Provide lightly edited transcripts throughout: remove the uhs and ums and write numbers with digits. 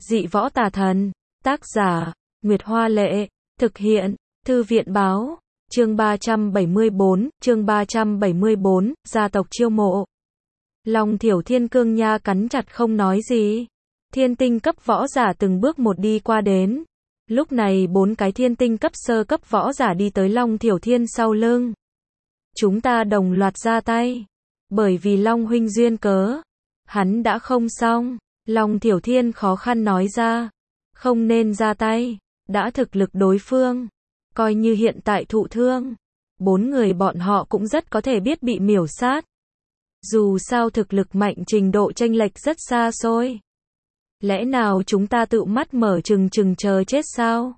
Dị võ tà thần. Tác giả, Nguyệt Hoa Lệ. Thực hiện, Thư viện Báo. Chương 374, gia tộc chiêu mộ. Lòng Thiểu Thiên cương nha cắn chặt không nói gì. Thiên tinh cấp võ giả từng bước một đi qua đến. Lúc này 4 cái thiên tinh cấp sơ cấp võ giả đi tới Long Thiểu Thiên sau lưng. Chúng ta đồng loạt ra tay. Bởi vì Long huynh duyên cớ. Hắn đã không xong. Long Thiểu Thiên khó khăn nói ra. Không nên ra tay. Đã thực lực đối phương. Coi như hiện tại thụ thương. 4 người bọn họ cũng rất có thể biết bị miểu sát. Dù sao thực lực mạnh trình độ chênh lệch rất xa xôi. Lẽ nào chúng ta tự mắt mở trừng chờ chết sao?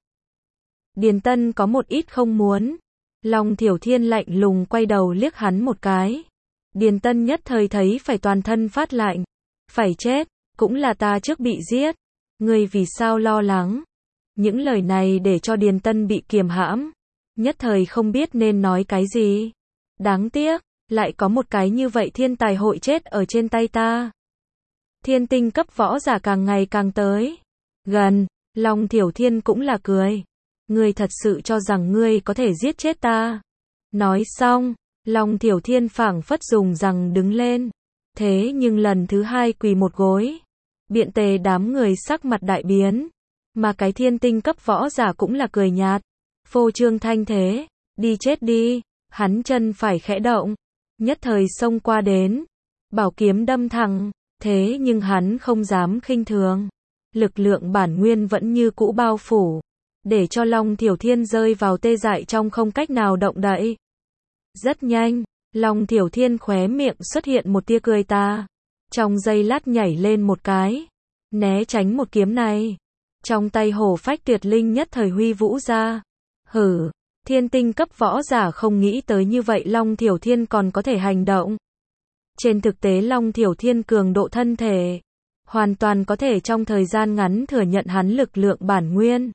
Điền Tân có một ít không muốn. Long Thiểu Thiên lạnh lùng quay đầu liếc hắn một cái. Điền Tân nhất thời thấy phải toàn thân phát lạnh. Phải chết, cũng là ta trước bị giết. Ngươi vì sao lo lắng? Những lời này để cho Điền Tân bị kiềm hãm. Nhất thời không biết nên nói cái gì. Đáng tiếc, lại có một cái như vậy thiên tài hội chết ở trên tay ta. Thiên tinh cấp võ giả càng ngày càng tới gần. Long Thiểu Thiên cũng là cười. Ngươi thật sự cho rằng ngươi có thể giết chết ta? Nói xong, Long Thiểu Thiên phảng phất dùng rằng đứng lên. Thế nhưng lần thứ 2 quỳ một gối. Biện Tề đám người sắc mặt đại biến. Mà cái thiên tinh cấp võ giả cũng là cười nhạt. Phô trương thanh thế. Đi chết đi. Hắn chân phải khẽ động. Nhất thời xông qua đến. Bảo kiếm đâm thẳng. Thế nhưng hắn không dám khinh thường. Lực lượng bản nguyên vẫn như cũ bao phủ. Để cho Long Thiểu Thiên rơi vào tê dại trong không cách nào động đậy. Rất nhanh, Long Thiểu Thiên khóe miệng xuất hiện một tia cười tà. Trong giây lát nhảy lên một cái. Né tránh một kiếm này. Trong tay hổ phách tuyệt linh nhất thời huy vũ ra. Hử, thiên tinh cấp võ giả không nghĩ tới như vậy Long Thiểu Thiên còn có thể hành động. Trên thực tế Long Thiểu Thiên cường độ thân thể. Hoàn toàn có thể trong thời gian ngắn thừa nhận hắn lực lượng bản nguyên.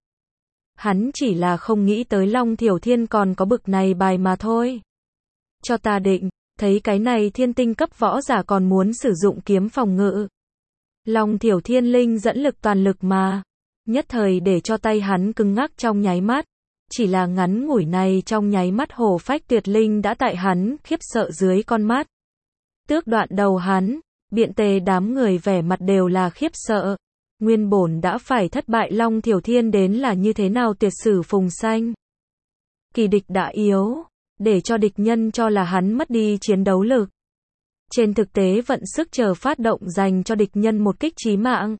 Hắn chỉ là không nghĩ tới Long Thiểu Thiên còn có bực này bài mà thôi. Cho ta định, thấy cái này thiên tinh cấp võ giả còn muốn sử dụng kiếm phòng ngự. Long Thiểu Thiên linh dẫn lực toàn lực mà. Nhất thời để cho tay hắn cứng ngắc trong nháy mắt. Chỉ là ngắn ngủi này trong nháy mắt hổ phách tuyệt linh đã tại hắn khiếp sợ dưới con mắt. Tước đoạn đầu hắn, Biện Tề đám người vẻ mặt đều là khiếp sợ. Nguyên bổn đã phải thất bại Long Thiểu Thiên đến là như thế nào tuyệt sử phùng xanh. Kỳ địch đã yếu, để cho địch nhân cho là hắn mất đi chiến đấu lực. Trên thực tế vận sức chờ phát động dành cho địch nhân một kích chí mạng.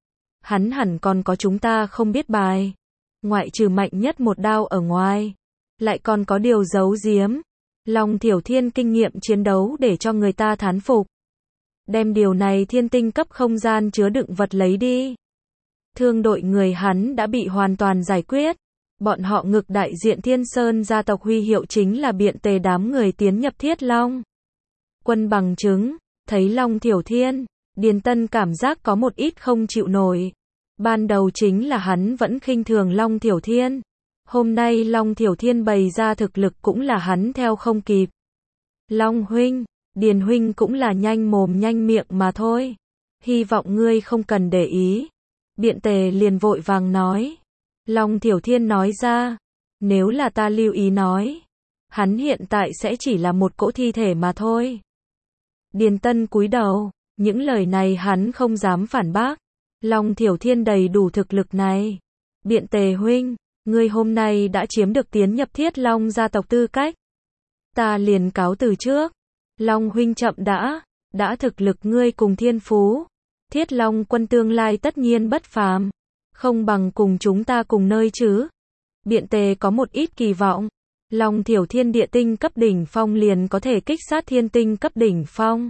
Hắn hẳn còn có chúng ta không biết bài. Ngoại trừ mạnh nhất một đao ở ngoài. Lại còn có điều giấu giếm. Long Thiểu Thiên kinh nghiệm chiến đấu để cho người ta thán phục. Đem điều này thiên tinh cấp không gian chứa đựng vật lấy đi. Thương đội người hắn đã bị hoàn toàn giải quyết. Bọn họ ngực đại diện Thiên Sơn gia tộc huy hiệu chính là Biện Tề đám người tiến nhập Thiết Long quân bằng chứng. Thấy Long Thiểu Thiên, Điền Tân cảm giác có một ít không chịu nổi. Ban đầu chính là hắn vẫn khinh thường Long Thiểu Thiên. Hôm nay Long Thiểu Thiên bày ra thực lực cũng là hắn theo không kịp. Long huynh, Điền huynh cũng là nhanh mồm nhanh miệng mà thôi. Hy vọng ngươi không cần để ý. Biện Tề liền vội vàng nói. Long Thiểu Thiên nói ra. Nếu là ta lưu ý nói. Hắn hiện tại sẽ chỉ là một cỗ thi thể mà thôi. Điền Tân cúi đầu. Những lời này hắn không dám phản bác. Long Thiểu Thiên đầy đủ thực lực này. Biện Tề huynh, ngươi hôm nay đã chiếm được tiến nhập Thiết Long gia tộc tư cách. Ta liền cáo từ trước. Long huynh chậm đã thực lực ngươi cùng thiên phú. Thiết Long quân tương lai tất nhiên bất phàm. Không bằng cùng chúng ta cùng nơi chứ. Biện Tề có một ít kỳ vọng. Long Thiểu Thiên địa tinh cấp đỉnh phong liền có thể kích sát thiên tinh cấp đỉnh phong.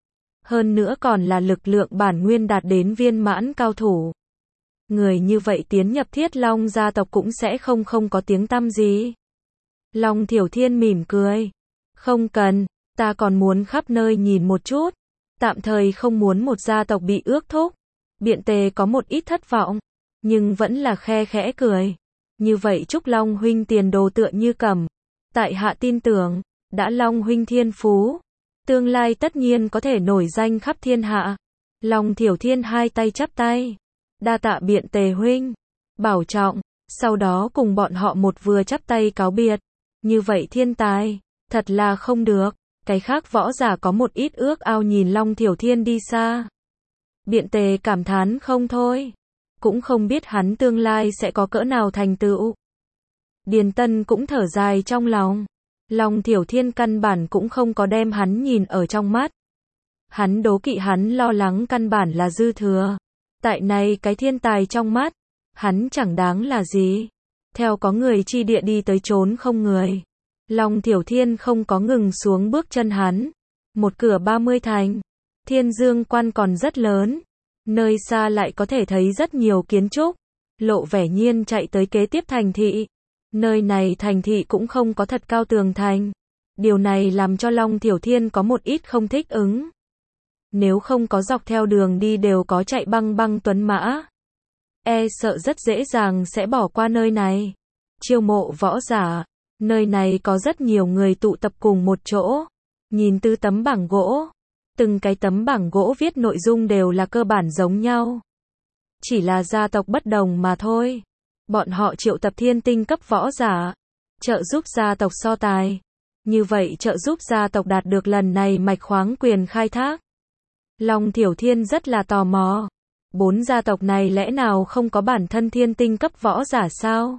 Hơn nữa còn là lực lượng bản nguyên đạt đến viên mãn cao thủ. Người như vậy tiến nhập Thiết Long gia tộc cũng sẽ không có tiếng tăm gì. Long Thiểu Thiên mỉm cười. Không cần, ta còn muốn khắp nơi nhìn một chút. Tạm thời không muốn một gia tộc bị ước thúc. Biện Tề có một ít thất vọng. Nhưng vẫn là khe khẽ cười. Như vậy chúc Long huynh tiền đồ tựa như cầm. Tại hạ tin tưởng, đã Long huynh thiên phú. Tương lai tất nhiên có thể nổi danh khắp thiên hạ. Long Thiểu Thiên hai tay chắp tay. Đa tạ Biện Tề huynh, bảo trọng, sau đó cùng bọn họ một vừa chắp tay cáo biệt. Như vậy thiên tài, thật là không được. Cái khác võ giả có một ít ước ao nhìn Long Thiểu Thiên đi xa. Biện Tề cảm thán không thôi, cũng không biết hắn tương lai sẽ có cỡ nào thành tựu. Điền Tân cũng thở dài trong lòng. Long Thiểu Thiên căn bản cũng không có đem hắn nhìn ở trong mắt. Hắn đố kỵ, hắn lo lắng căn bản là dư thừa. Tại này cái thiên tài trong mắt, hắn chẳng đáng là gì. Theo có người chi địa đi tới chốn không người. Long Thiểu Thiên không có ngừng xuống bước chân hắn. Một cửa 30 thành. Thiên Dương quan còn rất lớn. Nơi xa lại có thể thấy rất nhiều kiến trúc. Lộ vẻ nhiên chạy tới kế tiếp thành thị. Nơi này thành thị cũng không có thật cao tường thành. Điều này làm cho Long Thiểu Thiên có một ít không thích ứng. Nếu không có dọc theo đường đi đều có chạy băng băng tuấn mã, sợ rất dễ dàng sẽ bỏ qua nơi này. Chiêu mộ võ giả, nơi này có rất nhiều người tụ tập cùng một chỗ. Nhìn từ tấm bảng gỗ, từng cái tấm bảng gỗ viết nội dung đều là cơ bản giống nhau. Chỉ là gia tộc bất đồng mà thôi. Bọn họ triệu tập thiên tinh cấp võ giả, trợ giúp gia tộc so tài. Như vậy trợ giúp gia tộc đạt được lần này mạch khoáng quyền khai thác. Long Thiểu Thiên rất là tò mò. 4 gia tộc này lẽ nào không có bản thân thiên tinh cấp võ giả sao?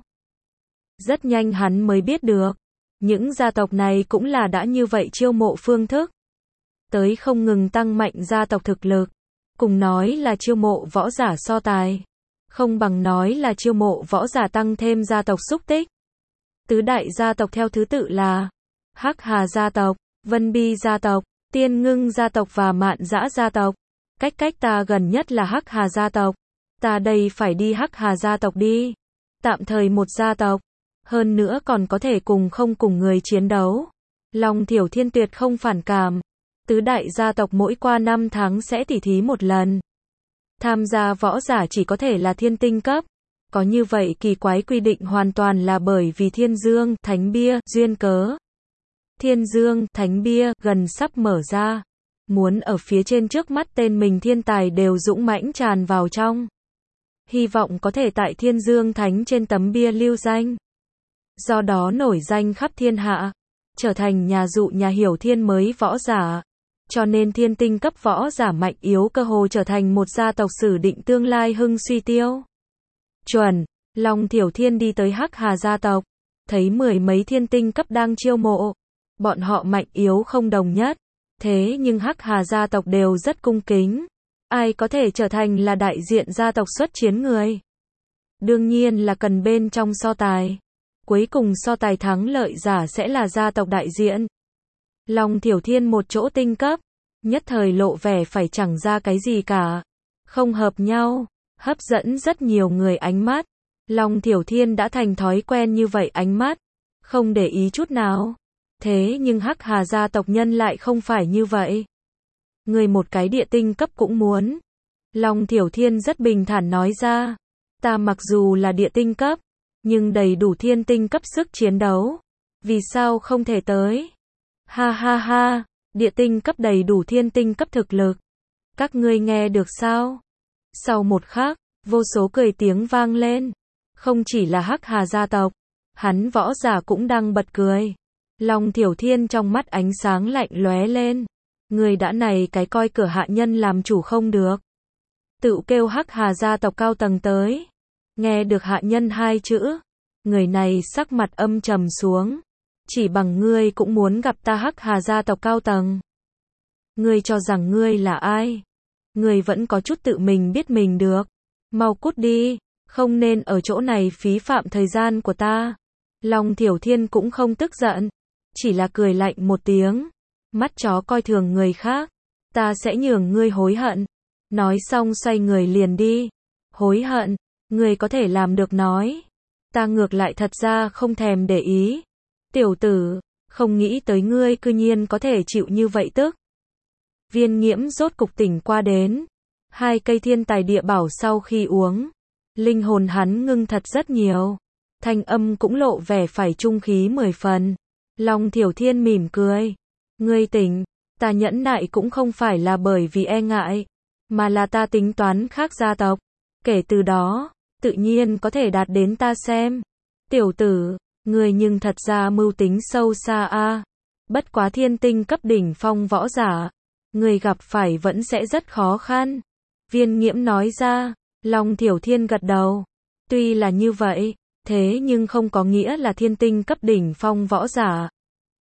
Rất nhanh hắn mới biết được. Những gia tộc này cũng là đã như vậy chiêu mộ phương thức. Tới không ngừng tăng mạnh gia tộc thực lực. Cùng nói là chiêu mộ võ giả so tài. Không bằng nói là chiêu mộ võ giả tăng thêm gia tộc xúc tích. Tứ đại gia tộc theo thứ tự là Hắc Hà gia tộc, Vân Bi gia tộc, Tiên Ngưng gia tộc và Mạn Dã gia tộc. Cách ta gần nhất là Hắc Hà gia tộc. Ta đây phải đi Hắc Hà gia tộc đi. Tạm thời một gia tộc. Hơn nữa còn có thể không cùng người chiến đấu. Long Thiểu Thiên tuyệt không phản cảm. Tứ đại gia tộc mỗi qua 5 tháng sẽ tỉ thí một lần. Tham gia võ giả chỉ có thể là thiên tinh cấp. Có như vậy kỳ quái quy định hoàn toàn là bởi vì Thiên Dương, Thánh Bia, duyên cớ. Thiên Dương, Thánh Bia, gần sắp mở ra. Muốn ở phía trên trước mắt tên mình thiên tài đều dũng mãnh tràn vào trong. Hy vọng có thể tại Thiên Dương Thánh trên tấm bia lưu danh. Do đó nổi danh khắp thiên hạ. Trở thành nhà dụ nhà hiểu thiên mới võ giả. Cho nên thiên tinh cấp võ giả mạnh yếu cơ hồ trở thành một gia tộc sử định tương lai hưng suy tiêu. Chuẩn, Long Thiểu Thiên đi tới Hắc Hà gia tộc. Thấy 10 mấy thiên tinh cấp đang chiêu mộ. Bọn họ mạnh yếu không đồng nhất. Thế nhưng Hắc Hà gia tộc đều rất cung kính. Ai có thể trở thành là đại diện gia tộc xuất chiến người? Đương nhiên là cần bên trong so tài. Cuối cùng so tài thắng lợi giả sẽ là gia tộc đại diện. Long Thiểu Thiên một chỗ tinh cấp. Nhất thời lộ vẻ phải chẳng ra cái gì cả. Không hợp nhau. Hấp dẫn rất nhiều người ánh mắt. Long Thiểu Thiên đã thành thói quen như vậy ánh mắt. Không để ý chút nào. Thế nhưng Hắc Hà gia tộc nhân lại không phải như vậy. Người một cái địa tinh cấp cũng muốn. Long Thiểu Thiên rất bình thản nói ra. Ta mặc dù là địa tinh cấp, nhưng đầy đủ thiên tinh cấp sức chiến đấu. Vì sao không thể tới? Ha ha ha, địa tinh cấp đầy đủ thiên tinh cấp thực lực. Các ngươi nghe được sao? Sau một khắc, vô số cười tiếng vang lên. Không chỉ là Hắc Hà gia tộc, hắn võ giả cũng đang bật cười. Long Thiểu Thiên trong mắt ánh sáng lạnh lóe lên. Người đã này cái coi cửa hạ nhân làm chủ không được. Tự kêu Hắc Hà gia tộc cao tầng tới. Nghe được hạ nhân 2 chữ. Người này sắc mặt âm trầm xuống. Chỉ bằng ngươi cũng muốn gặp ta Hắc Hà gia tộc cao tầng. Ngươi cho rằng ngươi là ai? Ngươi vẫn có chút tự mình biết mình được. Mau cút đi. Không nên ở chỗ này phí phạm thời gian của ta. Long Thiểu Thiên cũng không tức giận. Chỉ là cười lạnh một tiếng. Mắt chó coi thường người khác. Ta sẽ nhường ngươi hối hận. Nói xong xoay người liền đi. Hối hận. Ngươi có thể làm được nói. Ta ngược lại thật ra không thèm để ý. Tiểu tử, không nghĩ tới ngươi cư nhiên có thể chịu như vậy tức. Viên Nghiễm rốt cục tỉnh qua đến. 2 cây thiên tài địa bảo sau khi uống. Linh hồn hắn ngưng thật rất nhiều. Thanh âm cũng lộ vẻ phải trung khí 10 phần. Long Thiểu Thiên mỉm cười. Ngươi tỉnh, ta nhẫn nại cũng không phải là bởi vì e ngại. Mà là ta tính toán khác gia tộc. Kể từ đó, tự nhiên có thể đạt đến ta xem. Tiểu tử, người nhưng thật ra mưu tính sâu xa a. Bất quá thiên tinh cấp đỉnh phong võ giả, người gặp phải vẫn sẽ rất khó khăn. Viên Nghiễm nói ra. Long Thiểu Thiên gật đầu. Tuy là như vậy, thế nhưng không có nghĩa là thiên tinh cấp đỉnh phong võ giả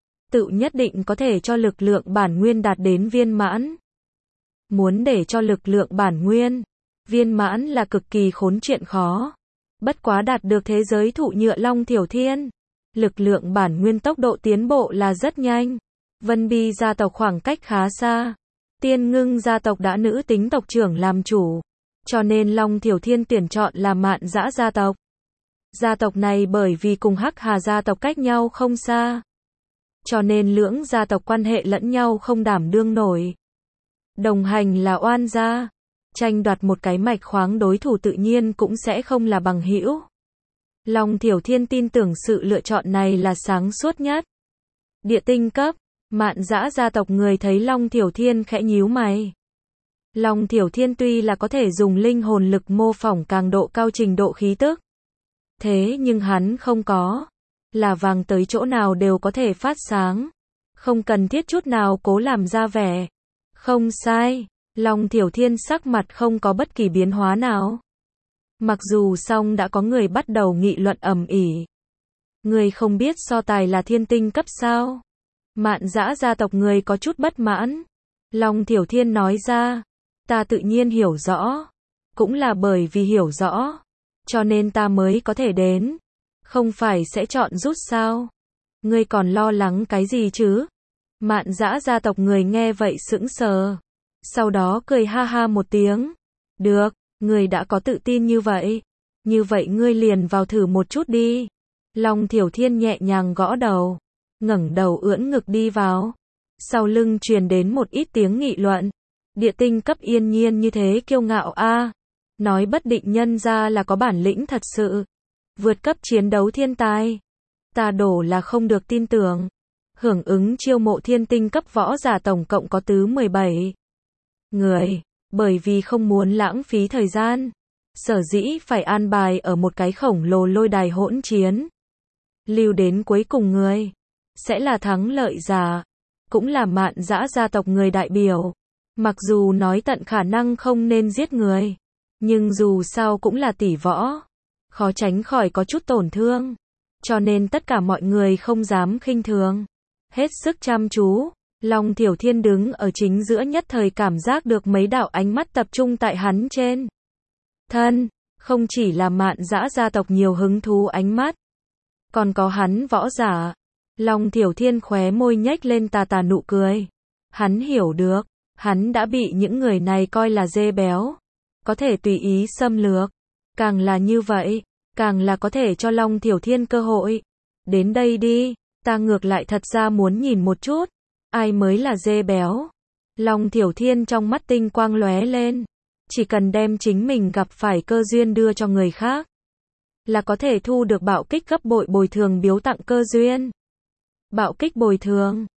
tự nhất định có thể cho lực lượng bản nguyên đạt đến viên mãn. Muốn để cho lực lượng bản nguyên viên mãn là cực kỳ khốn chuyện khó. Bất quá đạt được thế giới thụ nhựa Long Thiểu Thiên, lực lượng bản nguyên tốc độ tiến bộ là rất nhanh. Vân Bi gia tộc khoảng cách khá xa. Tiên Ngưng gia tộc đã nữ tính tộc trưởng làm chủ, cho nên Long Thiểu Thiên tuyển chọn là Mạn Dã gia tộc. Gia tộc này bởi vì cùng Hắc Hà gia tộc cách nhau không xa, cho nên lưỡng gia tộc quan hệ lẫn nhau không đảm đương nổi. Đồng hành là oan gia, tranh đoạt một cái mạch khoáng đối thủ tự nhiên cũng sẽ không là bằng hữu. Long Thiểu Thiên tin tưởng sự lựa chọn này là sáng suốt nhất. Địa tinh cấp, Mạn Dã gia tộc người thấy Long Thiểu Thiên khẽ nhíu mày. Long Thiểu Thiên tuy là có thể dùng linh hồn lực mô phỏng càng độ cao trình độ khí tức, thế nhưng hắn không có. Là vàng tới chỗ nào đều có thể phát sáng, không cần thiết chút nào cố làm ra vẻ. Không sai, Long Thiểu Thiên sắc mặt không có bất kỳ biến hóa nào. Mặc dù song đã có người bắt đầu nghị luận ầm ĩ. Người không biết so tài là thiên tinh cấp sao? Mạn Dã gia tộc người có chút bất mãn. Long Thiểu Thiên nói ra, ta tự nhiên hiểu rõ, cũng là bởi vì hiểu rõ, cho nên ta mới có thể đến. Không phải sẽ chọn rút sao? Ngươi còn lo lắng cái gì chứ? Mạn Dã gia tộc người nghe vậy sững sờ. Sau đó cười ha ha một tiếng. Được, ngươi đã có tự tin như vậy. Như vậy ngươi liền vào thử một chút đi. Long Thiểu Thiên nhẹ nhàng gõ đầu, ngẩng đầu ưỡn ngực đi vào. Sau lưng truyền đến một ít tiếng nghị luận. Địa tinh cấp yên nhiên như thế kiêu ngạo a, nói bất định nhân ra là có bản lĩnh thật sự. Vượt cấp chiến đấu thiên tài. Ta đổ là không được tin tưởng. Hưởng ứng chiêu mộ thiên tinh cấp võ giả tổng cộng có tứ 17 người. Bởi vì không muốn lãng phí thời gian, sở dĩ phải an bài ở một cái khổng lồ lôi đài hỗn chiến. Lưu đến cuối cùng người sẽ là thắng lợi giả, cũng là Mạn Dã gia tộc người đại biểu. Mặc dù nói tận khả năng không nên giết người, nhưng dù sao cũng là tỷ võ, khó tránh khỏi có chút tổn thương, cho nên tất cả mọi người không dám khinh thường, hết sức chăm chú. Long Thiểu Thiên đứng ở chính giữa nhất thời cảm giác được mấy đạo ánh mắt tập trung tại hắn trên thân, không chỉ là Mạn Dã gia tộc nhiều hứng thú ánh mắt, còn có hắn võ giả. Long Thiểu Thiên khóe môi nhếch lên tà tà nụ cười. Hắn hiểu được, hắn đã bị những người này coi là dê béo, có thể tùy ý xâm lược. Càng là như vậy, càng là có thể cho Long Thiểu Thiên cơ hội. Đến đây đi, ta ngược lại thật ra muốn nhìn một chút, ai mới là dê béo. Long Thiểu Thiên trong mắt tinh quang lóe lên, chỉ cần đem chính mình gặp phải cơ duyên đưa cho người khác, là có thể thu được bạo kích gấp bội bồi thường biếu tặng cơ duyên. Bạo kích bồi thường,